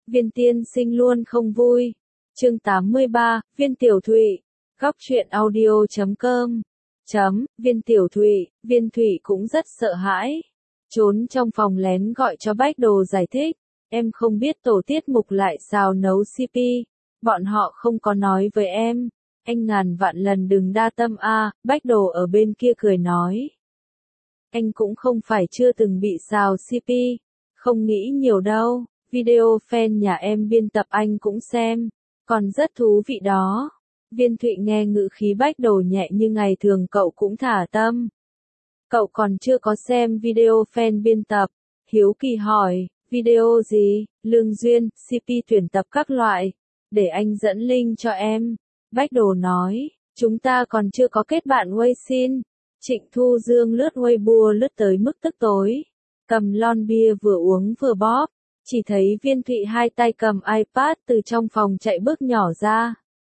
Viên tiên sinh luôn không vui. Chương 83, Viên Tiểu Thụy. Góc truyện audio.com. Viên Tiểu Thụy, Viên Thụy cũng rất sợ hãi. Trốn trong phòng lén gọi cho Bách Đồ giải thích. Em không biết tổ tiết mục lại xào nấu CP. Bọn họ không có nói với em. Anh ngàn vạn lần đừng đa tâm a. Bách Đồ ở bên kia cười nói. Anh cũng không phải chưa từng bị xào CP. Không nghĩ nhiều đâu. Video fan nhà em biên tập anh cũng xem. Còn rất thú vị đó. Viên Thụy nghe ngữ khí Bách Đồ nhẹ như ngày thường cậu cũng thả tâm. Cậu còn chưa có xem video fan biên tập. Hiếu kỳ hỏi, video gì? Lương duyên, CP tuyển tập các loại. Để anh dẫn link cho em. Bách Đồ nói, chúng ta còn chưa có kết bạn Weixin. Trịnh Thu Dương lướt Weibo lướt tới mức tức tối. Cầm lon bia vừa uống vừa bóp. Chỉ thấy Viên Thụy hai tay cầm iPad từ trong phòng chạy bước nhỏ ra.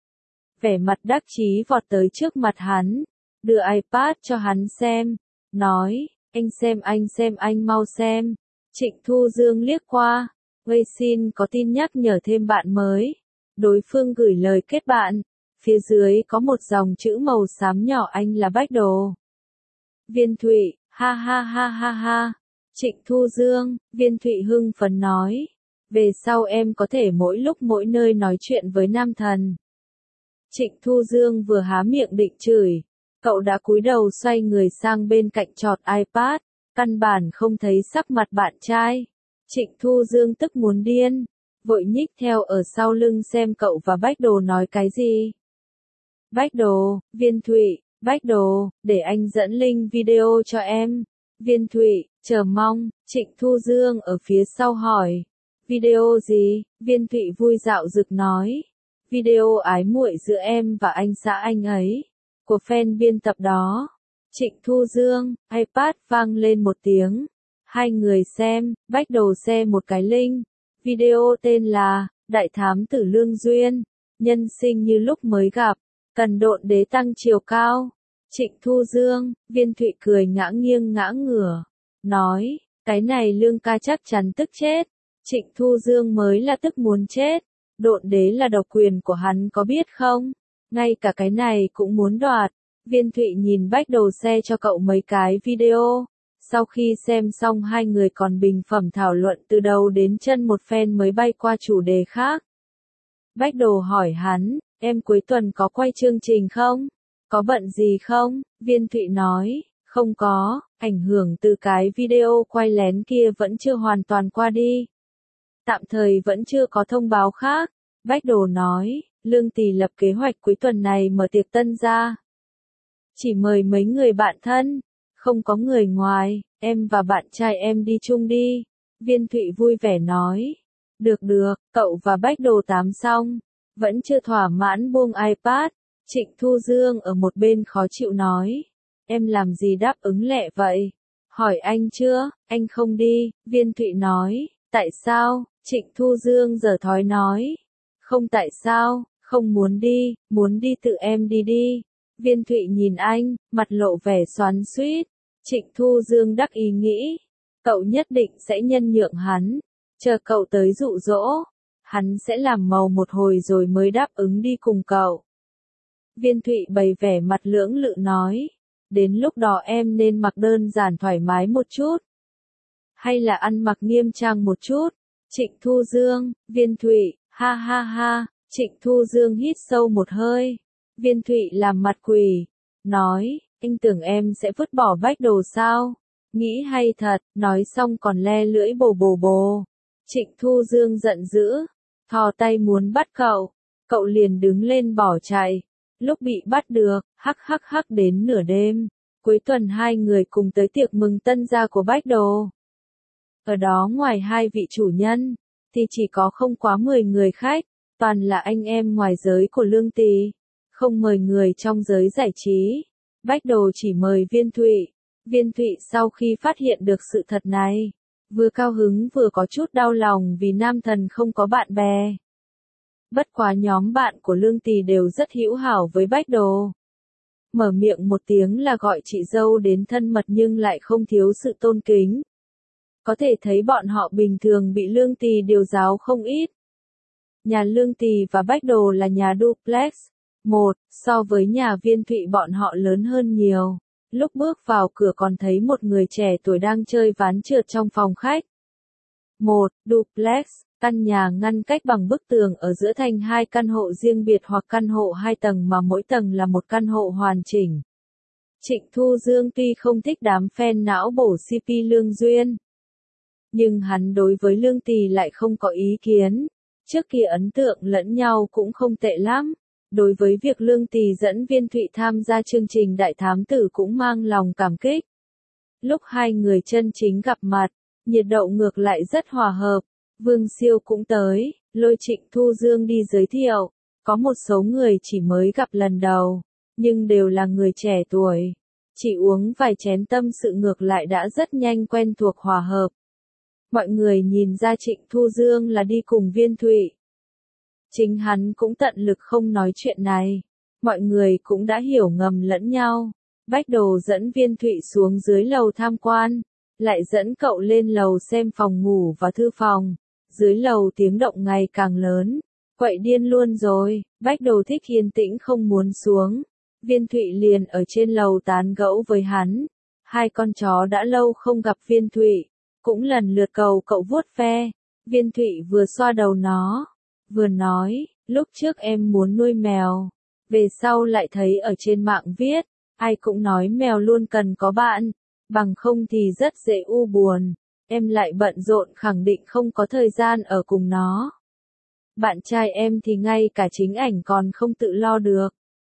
Vẻ mặt đắc chí vọt tới trước mặt hắn. Đưa iPad cho hắn xem. Nói, anh xem anh mau xem. Trịnh Thu Dương liếc qua. Weixin có tin nhắc nhở thêm bạn mới. Đối phương gửi lời kết bạn. Phía dưới có một dòng chữ màu xám nhỏ anh là Bách Đồ. Viên Thụy, ha ha ha ha ha. Trịnh Thu Dương, Viên Thụy hưng phấn nói. Về sau em có thể mỗi lúc mỗi nơi nói chuyện với nam thần. Trịnh Thu Dương vừa há miệng định chửi. Cậu đã cúi đầu xoay người sang bên cạnh chọt iPad. Căn bản không thấy sắc mặt bạn trai. Trịnh Thu Dương tức muốn điên. Vội nhích theo ở sau lưng xem cậu và Bách Đồ nói cái gì. Bách Đồ, Viên Thụy, Bách Đồ, để anh dẫn link video cho em. Viên Thụy, chờ mong. Trịnh Thu Dương ở phía sau hỏi. Video gì? Viên Thụy vui dạo rực nói. Video ái muội giữa em và anh xã anh ấy. Của fan biên tập đó. Trịnh Thu Dương, iPad vang lên một tiếng. Hai người xem, Bách Đồ share một cái link. Video tên là, Đại Thám Tử Lương Duyên. Nhân sinh như lúc mới gặp. Cần độn đế tăng chiều cao. Trịnh Thu Dương, Viên Thụy cười ngã nghiêng ngã ngửa. Nói, cái này Lương ca chắc chắn tức chết. Trịnh Thu Dương mới là tức muốn chết. Độn đế là độc quyền của hắn có biết không? Ngay cả cái này cũng muốn đoạt. Viên Thụy nhìn Bách Đồ share cho cậu mấy cái video. Sau khi xem xong hai người còn bình phẩm thảo luận từ đầu đến chân một phen mới bay qua chủ đề khác. Bách Đồ hỏi hắn, em cuối tuần có quay chương trình không? Có bận gì không? Viên Thụy nói, không có, ảnh hưởng từ cái video quay lén kia vẫn chưa hoàn toàn qua đi. Tạm thời vẫn chưa có thông báo khác. Bách Đồ nói, Lương Tì lập kế hoạch cuối tuần này mở tiệc tân gia. Chỉ mời mấy người bạn thân, không có người ngoài, em và bạn trai em đi chung đi. Viên Thụy vui vẻ nói, được, cậu và Bách Đồ tám xong, vẫn chưa thỏa mãn buông iPad. Trịnh Thu Dương ở một bên khó chịu nói, em làm gì đáp ứng lẹ vậy? Hỏi anh chưa, anh không đi. Viên Thụy nói, tại sao? Trịnh Thu Dương giở thói nói, không tại sao, không muốn đi tự em đi đi. Viên Thụy nhìn anh, mặt lộ vẻ xoắn xuýt. Trịnh Thu Dương đắc ý nghĩ, cậu nhất định sẽ nhân nhượng hắn, chờ cậu tới dụ dỗ, hắn sẽ làm màu một hồi rồi mới đáp ứng đi cùng cậu. Viên Thụy bày vẻ mặt lưỡng lự nói, đến lúc đó em nên mặc đơn giản thoải mái một chút, hay là ăn mặc nghiêm trang một chút. Trịnh Thu Dương, Viên Thụy, ha ha ha. Trịnh Thu Dương hít sâu một hơi. Viên Thụy làm mặt quỷ, nói, anh tưởng em sẽ vứt bỏ Bách Đồ sao? Nghĩ hay thật, nói xong còn le lưỡi bồ. Trịnh Thu Dương giận dữ, thò tay muốn bắt cậu liền đứng lên bỏ chạy. Lúc bị bắt được, hắc đến nửa đêm. Cuối tuần hai người cùng tới tiệc mừng tân gia của Bách Đồ. Ở đó ngoài hai vị chủ nhân, thì chỉ có không quá 10 người khách, toàn là anh em ngoài giới của Lương Tì, không mời người trong giới giải trí. Bách Đồ chỉ mời Viên Thụy. Viên Thụy sau khi phát hiện được sự thật này, vừa cao hứng vừa có chút đau lòng vì nam thần không có bạn bè. Bất quá nhóm bạn của Lương Tì đều rất hữu hảo với Bách Đồ. Mở miệng một tiếng là gọi chị dâu đến thân mật nhưng lại không thiếu sự tôn kính. Có thể thấy bọn họ bình thường bị Lương Tì điều giáo không ít. Nhà Lương Tỳ và Bách Đồ là nhà duplex. Một, so với nhà Viên Thụy bọn họ lớn hơn nhiều. Lúc bước vào cửa còn thấy một người trẻ tuổi đang chơi ván trượt trong phòng khách. Một, duplex, căn nhà ngăn cách bằng bức tường ở giữa thành hai căn hộ riêng biệt hoặc căn hộ hai tầng mà mỗi tầng là một căn hộ hoàn chỉnh. Trịnh Thu Dương tuy không thích đám fan não bổ CP Lương Duyên, nhưng hắn đối với Lương Tỳ lại không có ý kiến. Trước kia ấn tượng lẫn nhau cũng không tệ lắm. Đối với việc Lương Tỳ dẫn Viên Thụy tham gia chương trình Đại Thám Tử cũng mang lòng cảm kích. Lúc hai người chân chính gặp mặt, nhiệt độ ngược lại rất hòa hợp. Vương Siêu cũng tới, lôi Trịnh Thu Dương đi giới thiệu. Có một số người chỉ mới gặp lần đầu, nhưng đều là người trẻ tuổi. Chỉ uống vài chén tâm sự ngược lại đã rất nhanh quen thuộc hòa hợp. Mọi người nhìn ra Trịnh Thu Dương là đi cùng Viên Thụy. Chính hắn cũng tận lực không nói chuyện này. Mọi người cũng đã hiểu ngầm lẫn nhau. Bách Đồ dẫn Viên Thụy xuống dưới lầu tham quan, lại dẫn cậu lên lầu xem phòng ngủ và thư phòng. Dưới lầu tiếng động ngày càng lớn. Quậy điên luôn rồi, Bách Đồ thích yên tĩnh không muốn xuống. Viên Thụy liền ở trên lầu tán gẫu với hắn. Hai con chó đã lâu không gặp Viên Thụy, cũng lần lượt cầu cậu vuốt ve. Viên Thụy vừa xoa đầu nó, vừa nói, lúc trước em muốn nuôi mèo, về sau lại thấy ở trên mạng viết, ai cũng nói mèo luôn cần có bạn, bằng không thì rất dễ u buồn, em lại bận rộn khẳng định không có thời gian ở cùng nó. Bạn trai em thì ngay cả chính ảnh còn không tự lo được.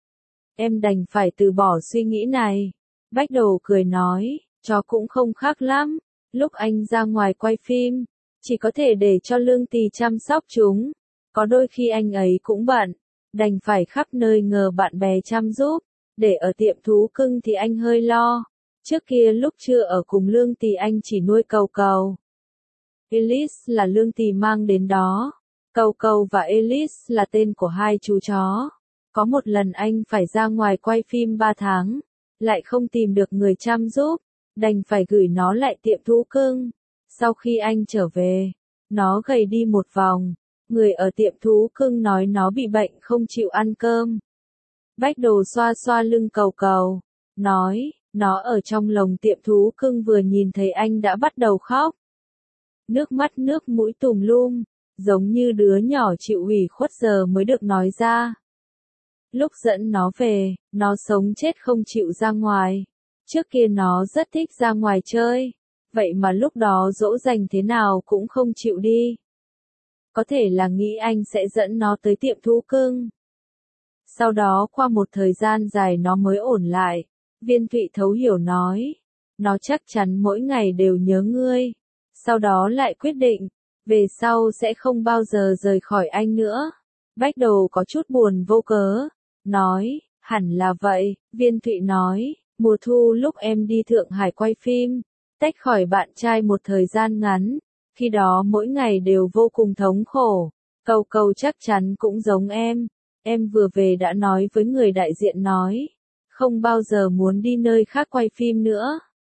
Em đành phải từ bỏ suy nghĩ này. Bách Đồ cười nói, chó cũng không khác lắm. Lúc anh ra ngoài quay phim, chỉ có thể để cho Lương Tỳ chăm sóc chúng. Có đôi khi anh ấy cũng bận, đành phải khắp nơi nhờ bạn bè chăm giúp. Để ở tiệm thú cưng thì anh hơi lo. Trước kia lúc chưa ở cùng Lương Tỳ anh chỉ nuôi Cầu Cầu. Elise là Lương Tỳ mang đến đó. Cầu Cầu và Elise là tên của hai chú chó. Có một lần anh phải ra ngoài quay phim 3 tháng, lại không tìm được người chăm giúp, đành phải gửi nó lại tiệm thú cưng. Sau khi anh trở về, nó gầy đi một vòng, người ở tiệm thú cưng nói nó bị bệnh không chịu ăn cơm. Bách Đồ xoa xoa lưng Cầu Cầu, nói, nó ở trong lồng tiệm thú cưng vừa nhìn thấy anh đã bắt đầu khóc. Nước mắt nước mũi tùm lum, giống như đứa nhỏ chịu ủy khuất giờ mới được nói ra. Lúc dẫn nó về, nó sống chết không chịu ra ngoài. Trước kia nó rất thích ra ngoài chơi, vậy mà lúc đó dỗ dành thế nào cũng không chịu đi. Có thể là nghĩ anh sẽ dẫn nó tới tiệm thú cưng. Sau đó qua một thời gian dài nó mới ổn lại. Viên Thụy thấu hiểu nói, nó chắc chắn mỗi ngày đều nhớ ngươi. Sau đó lại quyết định, về sau sẽ không bao giờ rời khỏi anh nữa. Bách Đồ có chút buồn vô cớ, nói, hẳn là vậy. Viên Thụy nói, mùa thu lúc em đi Thượng Hải quay phim, tách khỏi bạn trai một thời gian ngắn, khi đó mỗi ngày đều vô cùng thống khổ. Cầu Cầu chắc chắn cũng giống em vừa về đã nói với người đại diện nói, không bao giờ muốn đi nơi khác quay phim nữa.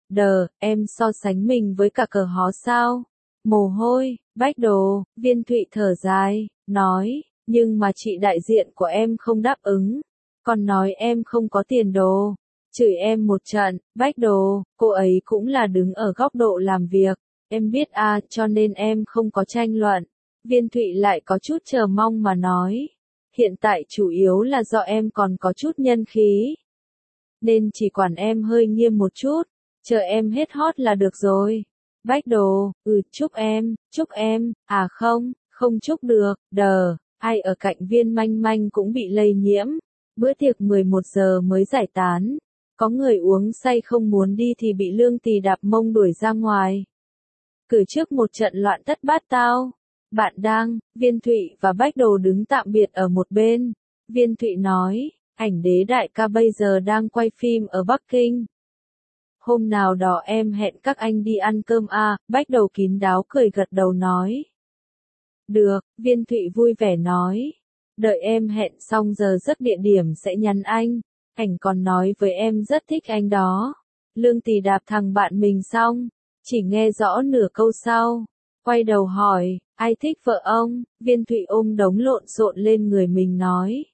Em so sánh mình với cả cờ hó sao? Mồ hôi, Bách Đồ. Viên Thụy thở dài, nói, nhưng mà chị đại diện của em không đáp ứng, còn nói em không có tiền đồ, chửi em một trận. Bách Đồ, cô ấy cũng là đứng ở góc độ làm việc, em biết à, cho nên em không có tranh luận. Viên Thụy lại có chút chờ mong mà nói, hiện tại chủ yếu là do em còn có chút nhân khí, nên chỉ quản em hơi nghiêm một chút, chờ em hết hot là được rồi. Bách Đồ, chúc em, à không chúc được, ai ở cạnh Viên Manh Manh cũng bị lây nhiễm. Bữa tiệc 11 giờ mới giải tán, có người uống say không muốn đi thì bị Lương Tỳ đạp mông đuổi ra ngoài. Cử trước một trận loạn tất bát tao. Bạn đang, Viên Thụy và Bách Đồ đứng tạm biệt ở một bên. Viên Thụy nói, ảnh đế đại ca bây giờ đang quay phim ở Bắc Kinh. Hôm nào đó em hẹn các anh đi ăn cơm à, Bách Đồ kín đáo cười gật đầu nói. Được, Viên Thụy vui vẻ nói. Đợi em hẹn xong giờ giấc địa điểm sẽ nhắn anh. Ảnh còn nói với em rất thích anh đó. Lương Tỳ đạp thằng bạn mình xong, chỉ nghe rõ nửa câu sau. Quay đầu hỏi, ai thích vợ ông? Viên Thụy ôm đống lộn xộn lên người mình nói.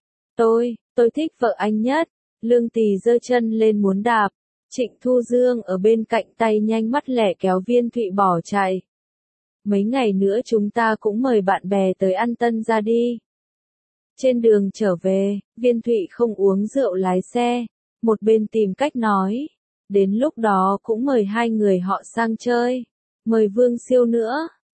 Tôi thích vợ anh nhất. Lương Tì giơ chân lên muốn đạp. Trịnh Thu Dương ở bên cạnh tay nhanh mắt lẹ kéo Viên Thụy bỏ chạy. Mấy ngày nữa chúng ta cũng mời bạn bè tới ăn tân gia đi. Trên đường trở về, Viên Thụy không uống rượu lái xe. Một bên tìm cách nói. Đến lúc đó cũng mời hai người họ sang chơi. Mời Vương Siêu nữa.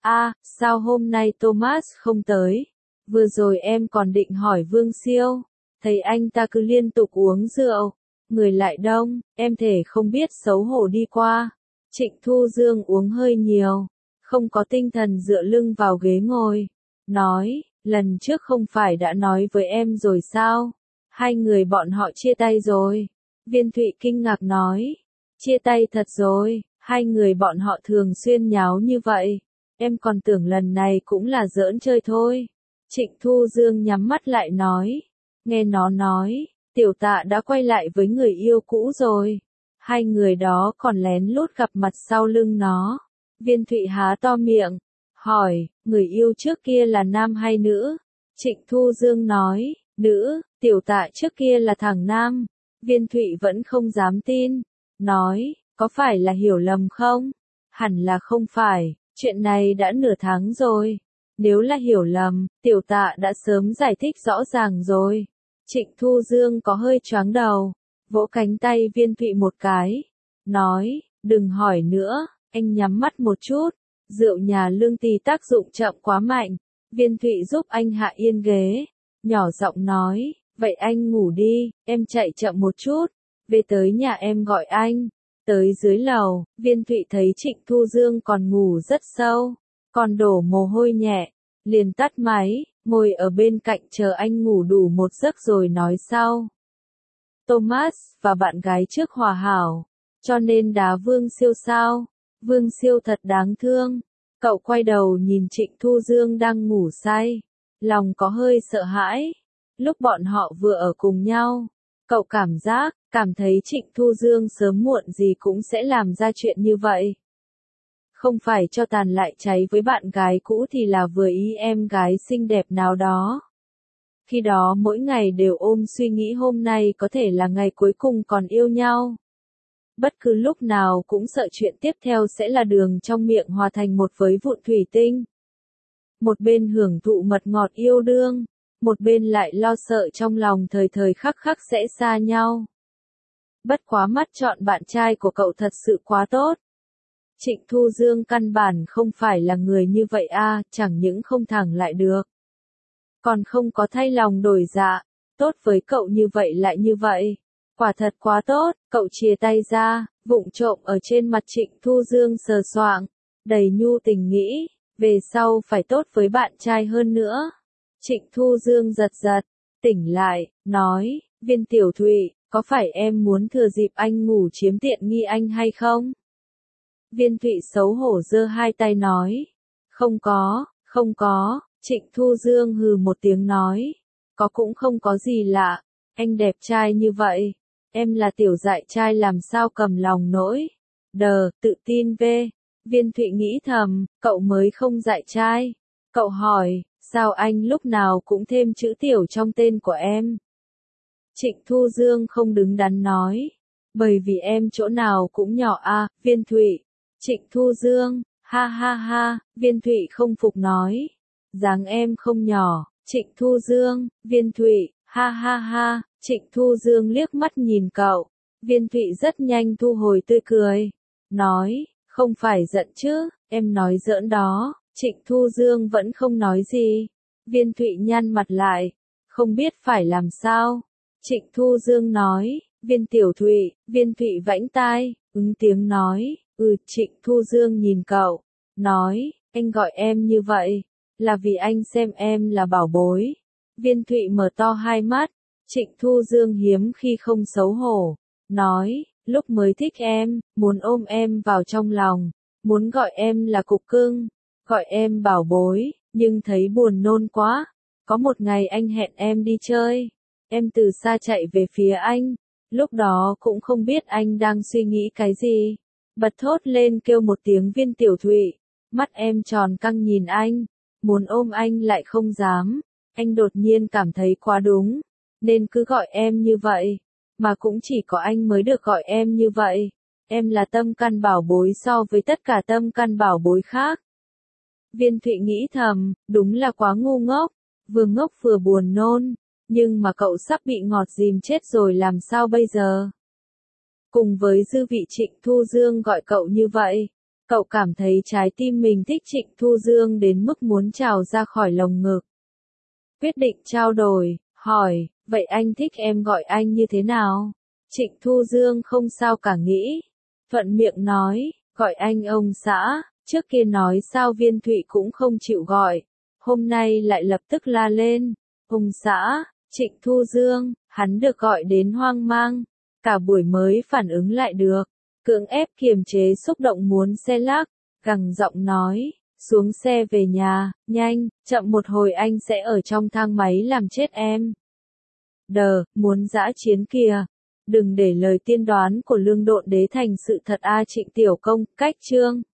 Sao hôm nay Thomas không tới? Vừa rồi em còn định hỏi Vương Siêu. Thấy anh ta cứ liên tục uống rượu. Người lại đông, em thể không biết xấu hổ đi qua. Trịnh Thu Dương uống hơi nhiều. Không có tinh thần dựa lưng vào ghế ngồi. Nói, lần trước không phải đã nói với em rồi sao? Hai người bọn họ chia tay rồi. Viên Thụy kinh ngạc nói. Chia tay thật rồi, hai người bọn họ thường xuyên nháo như vậy. Em còn tưởng lần này cũng là giỡn chơi thôi. Trịnh Thu Dương nhắm mắt lại nói. Nghe nó nói, Tiểu Tạ đã quay lại với người yêu cũ rồi. Hai người đó còn lén lút gặp mặt sau lưng nó. Viên Thụy há to miệng, hỏi, người yêu trước kia là nam hay nữ? Trịnh Thu Dương nói, nữ, Tiểu Tạ trước kia là thằng nam. Viên Thụy vẫn không dám tin, nói, có phải là hiểu lầm không? Hẳn là không phải, chuyện này đã nửa tháng rồi. Nếu là hiểu lầm, Tiểu Tạ đã sớm giải thích rõ ràng rồi. Trịnh Thu Dương có hơi choáng đầu, vỗ cánh tay Viên Thụy một cái, nói, đừng hỏi nữa, anh nhắm mắt một chút, rượu nhà Lương Tì tác dụng chậm quá mạnh. Viên Thụy giúp anh hạ yên ghế, nhỏ giọng nói, vậy anh ngủ đi, em chạy chậm một chút, về tới nhà em gọi anh. Tới dưới lầu, Viên Thụy thấy Trịnh Thu Dương còn ngủ rất sâu, còn đổ mồ hôi nhẹ, liền tắt máy, ngồi ở bên cạnh chờ anh ngủ đủ một giấc rồi nói sau. Thomas và bạn gái trước hòa hảo, cho nên đá Vương Siêu sao? Vương Siêu thật đáng thương. Cậu quay đầu nhìn Trịnh Thu Dương đang ngủ say, lòng có hơi sợ hãi. Lúc bọn họ vừa ở cùng nhau, cậu cảm thấy Trịnh Thu Dương sớm muộn gì cũng sẽ làm ra chuyện như vậy. Không phải cho tàn lại cháy với bạn gái cũ thì là vừa ý em gái xinh đẹp nào đó. Khi đó mỗi ngày đều ôm suy nghĩ hôm nay có thể là ngày cuối cùng còn yêu nhau. Bất cứ lúc nào cũng sợ chuyện tiếp theo sẽ là đường trong miệng hòa thành một với vụn thủy tinh. Một bên hưởng thụ mật ngọt yêu đương, một bên lại lo sợ trong lòng thời thời khắc khắc sẽ xa nhau. Bất quá mắt chọn bạn trai của cậu thật sự quá tốt. Trịnh Thu Dương căn bản không phải là người như vậy chẳng những không thẳng lại được. Còn không có thay lòng đổi dạ, tốt với cậu như vậy lại như vậy. Quả thật quá tốt, cậu chìa tay ra, vụng trộm ở trên mặt Trịnh Thu Dương sờ soạng, đầy nhu tình nghĩ, về sau phải tốt với bạn trai hơn nữa. Trịnh Thu Dương giật giật, tỉnh lại, nói, Viên Tiểu Thụy, có phải em muốn thừa dịp anh ngủ chiếm tiện nghi anh hay không? Viên Thụy xấu hổ giơ hai tay nói, không có, Trịnh Thu Dương hừ một tiếng nói, có cũng không có gì lạ, anh đẹp trai như vậy, em là tiểu dại trai làm sao cầm lòng nổi. Tự tin về. Viên Thụy nghĩ thầm, cậu mới không dại trai. Cậu hỏi, sao anh lúc nào cũng thêm chữ tiểu trong tên của em? Trịnh Thu Dương không đứng đắn nói, bởi vì em chỗ nào cũng nhỏ Viên Thụy. Trịnh Thu Dương, ha ha ha, Viên Thụy không phục nói, dáng em không nhỏ. Trịnh Thu Dương, Viên Thụy, ha ha ha, Trịnh Thu Dương liếc mắt nhìn cậu. Viên Thụy rất nhanh thu hồi tươi cười, nói, không phải giận chứ, em nói giỡn đó. Trịnh Thu Dương vẫn không nói gì. Viên Thụy nhăn mặt lại, không biết phải làm sao. Trịnh Thu Dương nói, Viên Tiểu Thụy. Viên Thụy vãnh tai, ứng tiếng nói, Trịnh Thu Dương nhìn cậu, nói, anh gọi em như vậy, là vì anh xem em là bảo bối. Viên Thụy mở to hai mắt, Trịnh Thu Dương hiếm khi không xấu hổ, nói, lúc mới thích em, muốn ôm em vào trong lòng, muốn gọi em là cục cưng, gọi em bảo bối, nhưng thấy buồn nôn quá. Có một ngày anh hẹn em đi chơi, em từ xa chạy về phía anh, lúc đó cũng không biết anh đang suy nghĩ cái gì. Bật thốt lên kêu một tiếng Viên Tiểu Thụy, Mắt em tròn căng nhìn anh, muốn ôm anh lại không dám. Anh đột nhiên cảm thấy quá đúng, nên cứ gọi em như vậy. Mà cũng chỉ có anh mới được gọi em như vậy. Em là tâm can bảo bối so với tất cả tâm can bảo bối khác. Viên Thụy nghĩ thầm, đúng là quá ngu ngốc, vừa ngốc vừa buồn nôn. Nhưng mà cậu sắp bị ngọt dìm chết rồi làm sao bây giờ? Cùng với dư vị Trịnh Thu Dương gọi cậu như vậy, cậu cảm thấy trái tim mình thích Trịnh Thu Dương đến mức muốn trào ra khỏi lồng ngực. Quyết định trao đổi, hỏi, vậy anh thích em gọi anh như thế nào? Trịnh Thu Dương không sao cả nghĩ. Thuận miệng nói, gọi anh ông xã, trước kia nói sao Viên Thụy cũng không chịu gọi. Hôm nay lại lập tức la lên, ông xã, Trịnh Thu Dương, hắn được gọi đến hoang mang. Cả buổi mới phản ứng lại được, cưỡng ép kiềm chế xúc động muốn xe lắc, gằn giọng nói, xuống xe về nhà, nhanh, chậm một hồi anh sẽ ở trong thang máy làm chết em. Muốn dã chiến kìa. Đừng để lời tiên đoán của Lương Độn Đế thành sự thật a Trịnh Tiểu Công, cách chương.